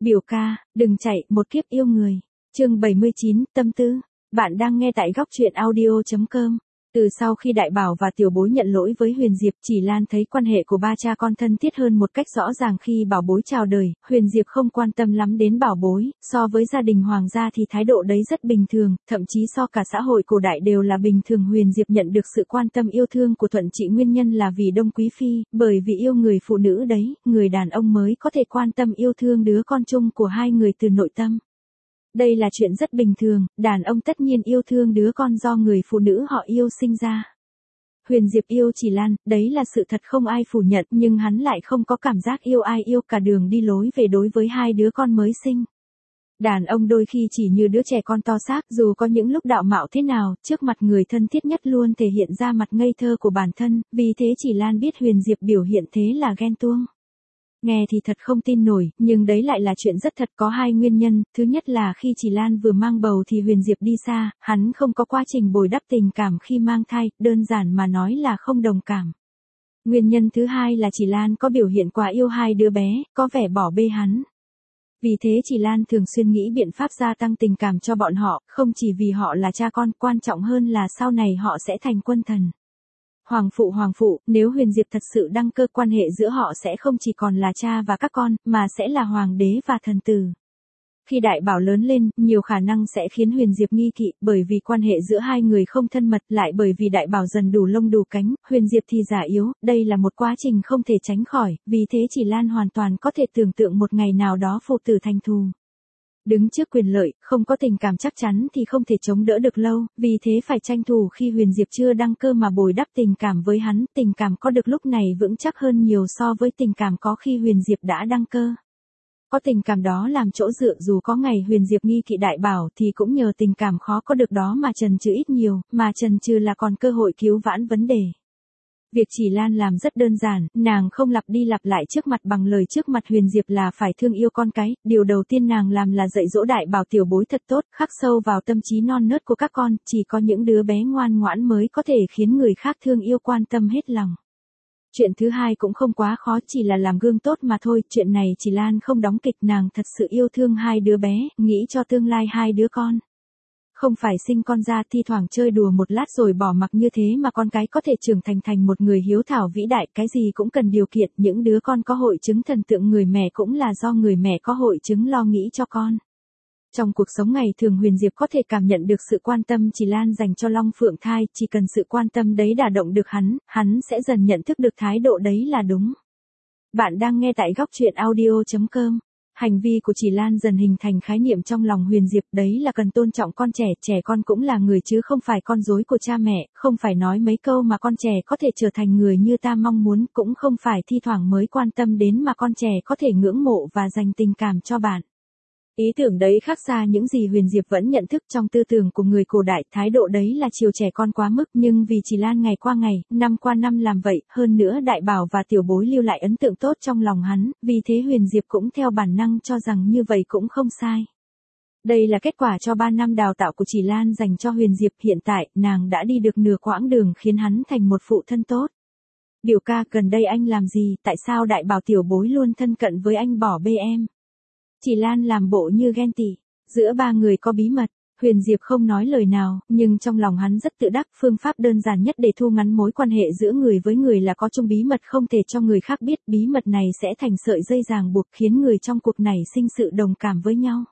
Biểu ca, đừng chạy, một kiếp yêu người. Chương 79, tâm tư. Bạn đang nghe tại góc truyện audio.com. Từ sau khi Đại Bảo và Tiểu Bối nhận lỗi với Huyền Diệp, Chỉ Lan thấy quan hệ của ba cha con thân thiết hơn một cách rõ ràng khi Bảo Bối chào đời. Huyền Diệp không quan tâm lắm đến Bảo Bối, so với gia đình hoàng gia thì thái độ đấy rất bình thường, thậm chí so cả xã hội cổ đại đều là bình thường. Huyền Diệp nhận được sự quan tâm yêu thương của Thuận Trị nguyên nhân là vì Đông Quý Phi, bởi vì yêu người phụ nữ đấy, người đàn ông mới có thể quan tâm yêu thương đứa con chung của hai người từ nội tâm. Đây là chuyện rất bình thường, đàn ông tất nhiên yêu thương đứa con do người phụ nữ họ yêu sinh ra. Huyền Diệp yêu Chỉ Lan, đấy là sự thật không ai phủ nhận, nhưng hắn lại không có cảm giác yêu ai yêu cả đường đi lối về đối với hai đứa con mới sinh. Đàn ông đôi khi chỉ như đứa trẻ con to xác, dù có những lúc đạo mạo thế nào, trước mặt người thân thiết nhất luôn thể hiện ra mặt ngây thơ của bản thân, vì thế Chỉ Lan biết Huyền Diệp biểu hiện thế là ghen tuông. Nghe thì thật không tin nổi, nhưng đấy lại là chuyện rất thật. Có hai nguyên nhân, thứ nhất là khi Chỉ Lan vừa mang bầu thì Huyền Diệp đi xa, hắn không có quá trình bồi đắp tình cảm khi mang thai, đơn giản mà nói là không đồng cảm. Nguyên nhân thứ hai là Chỉ Lan có biểu hiện quá yêu hai đứa bé, có vẻ bỏ bê hắn. Vì thế Chỉ Lan thường xuyên nghĩ biện pháp gia tăng tình cảm cho bọn họ, không chỉ vì họ là cha con, quan trọng hơn là sau này họ sẽ thành quân thần. Hoàng phụ, nếu Huyền Diệp thật sự đăng cơ, quan hệ giữa họ sẽ không chỉ còn là cha và các con, mà sẽ là hoàng đế và thần tử. Khi Đại Bảo lớn lên, nhiều khả năng sẽ khiến Huyền Diệp nghi kỵ, bởi vì quan hệ giữa hai người không thân mật, lại bởi vì Đại Bảo dần đủ lông đủ cánh, Huyền Diệp thì già yếu, đây là một quá trình không thể tránh khỏi, vì thế Chỉ Lan hoàn toàn có thể tưởng tượng một ngày nào đó phụ tử thành thù. Đứng trước quyền lợi, không có tình cảm chắc chắn thì không thể chống đỡ được lâu, vì thế phải tranh thủ khi Huyền Diệp chưa đăng cơ mà bồi đắp tình cảm với hắn, tình cảm có được lúc này vững chắc hơn nhiều so với tình cảm có khi Huyền Diệp đã đăng cơ. Có tình cảm đó làm chỗ dựa, dù có ngày Huyền Diệp nghi kỵ Đại Bảo thì cũng nhờ tình cảm khó có được đó mà chần chừ ít nhiều, mà chần chừ là còn cơ hội cứu vãn vấn đề. Việc Chỉ Lan làm rất đơn giản, nàng không lặp đi lặp lại trước mặt bằng lời trước mặt Huyền Diệp là phải thương yêu con cái, điều đầu tiên nàng làm là dạy dỗ Đại Bảo Tiểu Bối thật tốt, khắc sâu vào tâm trí non nớt của các con, chỉ có những đứa bé ngoan ngoãn mới có thể khiến người khác thương yêu quan tâm hết lòng. Chuyện thứ hai cũng không quá khó, chỉ là làm gương tốt mà thôi, chuyện này Chỉ Lan không đóng kịch, nàng thật sự yêu thương hai đứa bé, nghĩ cho tương lai hai đứa con. Không phải sinh con ra thi thoảng chơi đùa một lát rồi bỏ mặc như thế mà con cái có thể trưởng thành một người hiếu thảo vĩ đại, cái gì cũng cần điều kiện, những đứa con có hội chứng thần tượng người mẹ cũng là do người mẹ có hội chứng lo nghĩ cho con. Trong cuộc sống ngày thường Huyền Diệp có thể cảm nhận được sự quan tâm Chỉ Lan dành cho Long Phượng Thai, chỉ cần sự quan tâm đấy đả động được hắn sẽ dần nhận thức được thái độ đấy là đúng. Bạn đang nghe tại góc truyện audio.com. Hành vi của Chỉ Lan dần hình thành khái niệm trong lòng Huyền Diệp, đấy là cần tôn trọng con trẻ, trẻ con cũng là người chứ không phải con rối của cha mẹ, không phải nói mấy câu mà con trẻ có thể trở thành người như ta mong muốn, cũng không phải thi thoảng mới quan tâm đến mà con trẻ có thể ngưỡng mộ và dành tình cảm cho bạn. Ý tưởng đấy khác xa những gì Huyền Diệp vẫn nhận thức trong tư tưởng của người cổ đại, thái độ đấy là chiều trẻ con quá mức, nhưng vì Chỉ Lan ngày qua ngày, năm qua năm làm vậy, hơn nữa Đại Bảo và Tiểu Bối lưu lại ấn tượng tốt trong lòng hắn, vì thế Huyền Diệp cũng theo bản năng cho rằng như vậy cũng không sai. Đây là kết quả cho 3 năm đào tạo của Chỉ Lan dành cho Huyền Diệp, hiện tại, nàng đã đi được nửa quãng đường khiến hắn thành một phụ thân tốt. Biểu ca, gần đây anh làm gì, tại sao Đại Bảo Tiểu Bối luôn thân cận với anh bỏ bê em? Chỉ Lan làm bộ như ghen tị. Giữa ba người có bí mật, Huyền Diệp không nói lời nào, nhưng trong lòng hắn rất tự đắc, phương pháp đơn giản nhất để thu ngắn mối quan hệ giữa người với người là có chung bí mật không thể cho người khác biết, bí mật này sẽ thành sợi dây ràng buộc khiến người trong cuộc này sinh sự đồng cảm với nhau.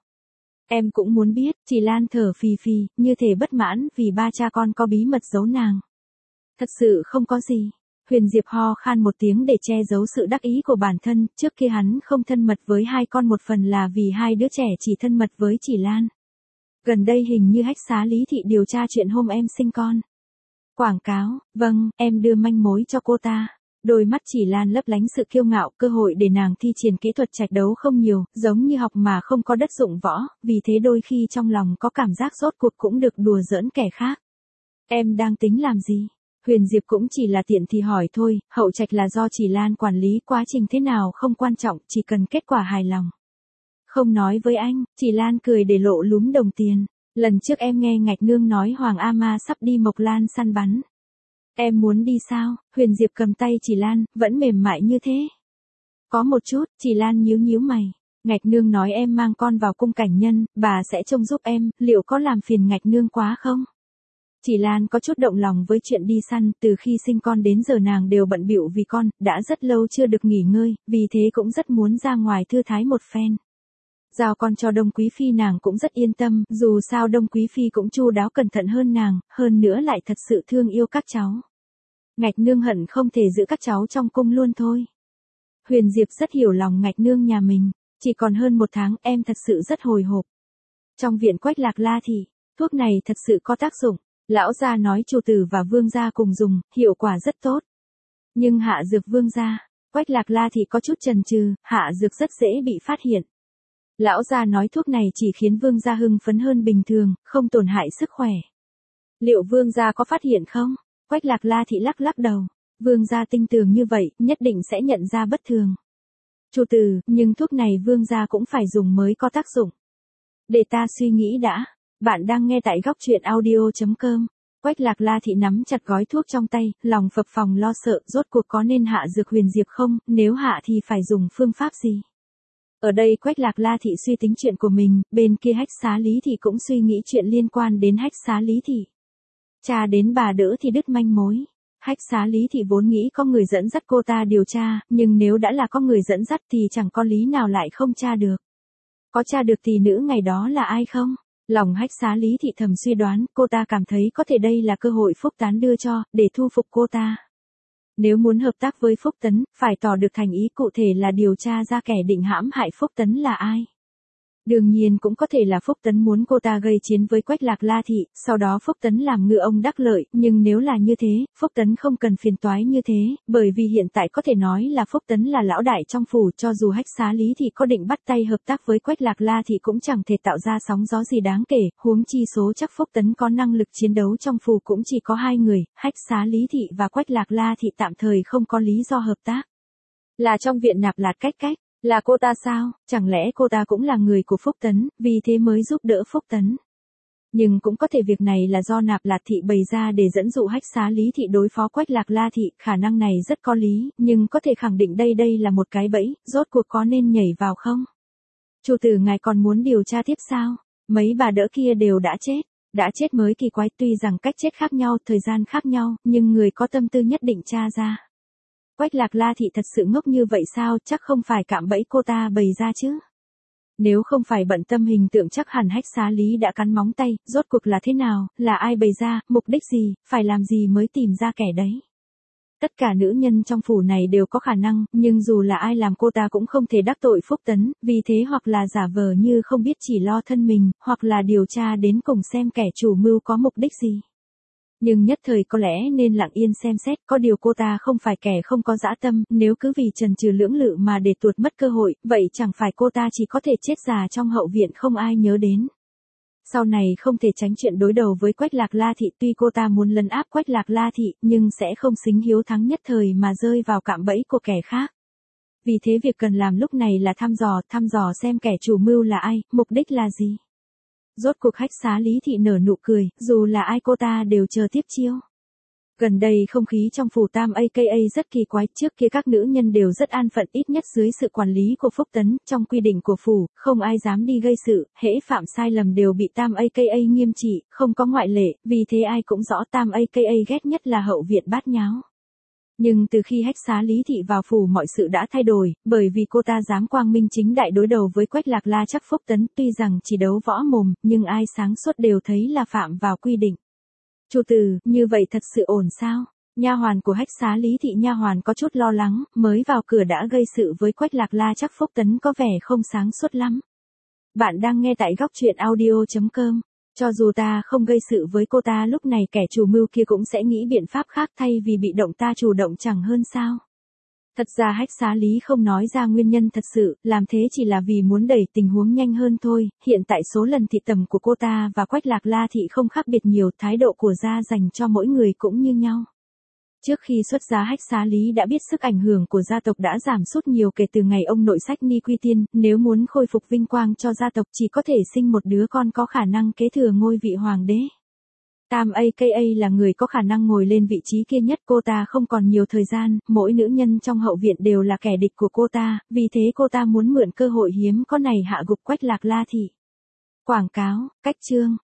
Em cũng muốn biết, Chỉ Lan thở phì phì, như thể bất mãn vì ba cha con có bí mật giấu nàng. Thật sự không có gì. Huyền Diệp ho khan một tiếng để che giấu sự đắc ý của bản thân, trước kia hắn không thân mật với hai con một phần là vì hai đứa trẻ chỉ thân mật với Chỉ Lan. Gần đây hình như Hách Xá Lý Thị điều tra chuyện hôm em sinh con. Quảng cáo, vâng, em đưa manh mối cho cô ta. Đôi mắt Chỉ Lan lấp lánh sự kiêu ngạo, cơ hội để nàng thi triển kỹ thuật trạch đấu không nhiều, giống như học mà không có đất dụng võ, vì thế đôi khi trong lòng có cảm giác rốt cuộc cũng được đùa giỡn kẻ khác. Em đang tính làm gì? Huyền Diệp cũng chỉ là tiện thì hỏi thôi, hậu trạch là do Chỉ Lan quản lý, quá trình thế nào không quan trọng, chỉ cần kết quả hài lòng. Không nói với anh, Chỉ Lan cười để lộ lúm đồng tiền. Lần trước em nghe Ngạch Nương nói Hoàng A Ma sắp đi Mộc Lan săn bắn. Em muốn đi sao? Huyền Diệp cầm tay Chỉ Lan, vẫn mềm mại như thế. Có một chút, Chỉ Lan nhíu nhíu mày. Ngạch nương nói em mang con vào cung cảnh nhân, bà sẽ trông giúp em, liệu có làm phiền ngạch nương quá không? Chỉ Lan có chút động lòng với chuyện đi săn, từ khi sinh con đến giờ nàng đều bận bịu vì con, đã rất lâu chưa được nghỉ ngơi, vì thế cũng rất muốn ra ngoài thư thái một phen. Giao con cho Đông Quý Phi nàng cũng rất yên tâm, dù sao Đông Quý Phi cũng chu đáo cẩn thận hơn nàng, hơn nữa lại thật sự thương yêu các cháu. Ngạch nương hận không thể giữ các cháu trong cung luôn thôi. Huyền Diệp rất hiểu lòng ngạch nương nhà mình, chỉ còn hơn 1 tháng em thật sự rất hồi hộp. Trong viện Quách Lạc La thì, thuốc này thật sự có tác dụng, lão gia nói chủ tử và vương gia cùng dùng, hiệu quả rất tốt. Nhưng hạ dược vương gia, Quách Lạc La thì có chút chần chừ, hạ dược rất dễ bị phát hiện. Lão gia nói thuốc này chỉ khiến vương gia hưng phấn hơn bình thường, không tổn hại sức khỏe. Liệu vương gia có phát hiện không? Quách Lạc La thị lắc lắc đầu. Vương gia tinh tường như vậy, nhất định sẽ nhận ra bất thường. Chủ tử, nhưng thuốc này vương gia cũng phải dùng mới có tác dụng. Để ta suy nghĩ đã. Bạn đang nghe tại góc truyện audio.com. Quách Lạc La thị nắm chặt gói thuốc trong tay, lòng phập phồng lo sợ, rốt cuộc có nên hạ dược Huyền Diệp không, nếu hạ thì phải dùng phương pháp gì? Ở đây Quách Lạc La thị suy tính chuyện của mình, bên kia Hách Xá Lý thị cũng suy nghĩ chuyện liên quan đến Hách Xá Lý thị. Cha đến bà đỡ thì đứt manh mối. Hách Xá Lý thị vốn nghĩ có người dẫn dắt cô ta điều tra, nhưng nếu đã là có người dẫn dắt thì chẳng có lý nào lại không tra được. Có tra được tỷ nữ ngày đó là ai không? Lòng Hách Xá Lý thị thầm suy đoán, cô ta cảm thấy có thể đây là cơ hội Phúc Tán đưa cho, để thu phục cô ta. Nếu muốn hợp tác với Phúc Tấn, phải tỏ được thành ý cụ thể là điều tra ra kẻ định hãm hại Phúc Tấn là ai. Đương nhiên cũng có thể là Phúc Tấn muốn cô ta gây chiến với Quách Lạc La thị, sau đó Phúc Tấn làm ngựa ông đắc lợi, nhưng nếu là như thế, Phúc Tấn không cần phiền toái như thế, bởi vì hiện tại có thể nói là Phúc Tấn là lão đại trong phủ, cho dù Hách Xá Lý thì có định bắt tay hợp tác với Quách Lạc La thì cũng chẳng thể tạo ra sóng gió gì đáng kể, huống chi số chắc Phúc Tấn có năng lực chiến đấu trong phủ cũng chỉ có 2 người, Hách Xá Lý thị và Quách Lạc La thị tạm thời không có lý do hợp tác. Là trong viện Nạp Lạt cách cách. Là cô ta sao? Chẳng lẽ cô ta cũng là người của Phúc Tấn, vì thế mới giúp đỡ Phúc Tấn? Nhưng cũng có thể việc này là do Nạp Lạt thị bày ra để dẫn dụ Hách Xá Lý thị đối phó Quách Lạc La thị, khả năng này rất có lý, nhưng có thể khẳng định đây là một cái bẫy, rốt cuộc có nên nhảy vào không? Chủ tử ngài còn muốn điều tra tiếp sao? Mấy bà đỡ kia đều đã chết mới kỳ quái, tuy rằng cách chết khác nhau, thời gian khác nhau, nhưng người có tâm tư nhất định tra ra. Quách Lạc La thị thật sự ngốc như vậy sao, chắc không phải cạm bẫy cô ta bày ra chứ. Nếu không phải bận tâm hình tượng chắc hẳn Hách Xá Lý đã cắn móng tay, rốt cuộc là thế nào, là ai bày ra, mục đích gì, phải làm gì mới tìm ra kẻ đấy. Tất cả nữ nhân trong phủ này đều có khả năng, nhưng dù là ai làm cô ta cũng không thể đắc tội Phúc Tấn, vì thế hoặc là giả vờ như không biết chỉ lo thân mình, hoặc là điều tra đến cùng xem kẻ chủ mưu có mục đích gì. Nhưng nhất thời có lẽ nên lặng yên xem xét, có điều cô ta không phải kẻ không có dã tâm, nếu cứ vì chần chừ lưỡng lự mà để tuột mất cơ hội, vậy chẳng phải cô ta chỉ có thể chết già trong hậu viện không ai nhớ đến. Sau này không thể tránh chuyện đối đầu với Quách Lạc La thị, tuy cô ta muốn lấn áp Quách Lạc La thị, nhưng sẽ không xính hiếu thắng nhất thời mà rơi vào cạm bẫy của kẻ khác. Vì thế việc cần làm lúc này là thăm dò xem kẻ chủ mưu là ai, mục đích là gì. Rốt cuộc Hách Xá Lý thị nở nụ cười, dù là ai cô ta đều chờ tiếp chiêu. Gần đây không khí trong phủ Tam aka rất kỳ quái, trước kia các nữ nhân đều rất an phận, ít nhất dưới sự quản lý của Phúc Tấn, trong quy định của phủ, không ai dám đi gây sự, hễ phạm sai lầm đều bị Tam aka nghiêm trị, không có ngoại lệ, vì thế ai cũng rõ Tam aka ghét nhất là hậu viện bát nháo. Nhưng từ khi Hách Xá Lý thị vào phủ mọi sự đã thay đổi, bởi vì cô ta dám quang minh chính đại đối đầu với Quách Lạc La chắc Phúc Tấn, tuy rằng chỉ đấu võ mồm, nhưng ai sáng suốt đều thấy là phạm vào quy định. Chủ tử, như vậy thật sự ổn sao? Nha hoàn của Hách Xá Lý thị nha hoàn có chút lo lắng, mới vào cửa đã gây sự với Quách Lạc La chắc Phúc Tấn có vẻ không sáng suốt lắm. Bạn đang nghe tại góc truyện audio.com. Cho dù ta không gây sự với cô ta lúc này kẻ chủ mưu kia cũng sẽ nghĩ biện pháp khác thay vì bị động ta chủ động chẳng hơn sao. Thật ra Hách Xá Lý không nói ra nguyên nhân thật sự, làm thế chỉ là vì muốn đẩy tình huống nhanh hơn thôi, hiện tại số lần thị tầm của cô ta và Quách Lạc La thị không khác biệt nhiều, thái độ của gia dành cho mỗi người cũng như nhau. Trước khi xuất giá Hách Xá Lý đã biết sức ảnh hưởng của gia tộc đã giảm sút nhiều kể từ ngày ông nội sách Ni Quy Tiên, nếu muốn khôi phục vinh quang cho gia tộc chỉ có thể sinh một đứa con có khả năng kế thừa ngôi vị hoàng đế. Tam aka là người có khả năng ngồi lên vị trí kia nhất, cô ta không còn nhiều thời gian, mỗi nữ nhân trong hậu viện đều là kẻ địch của cô ta, vì thế cô ta muốn mượn cơ hội hiếm có này hạ gục Quách Lạc La Thị. Quảng cáo, cách chương.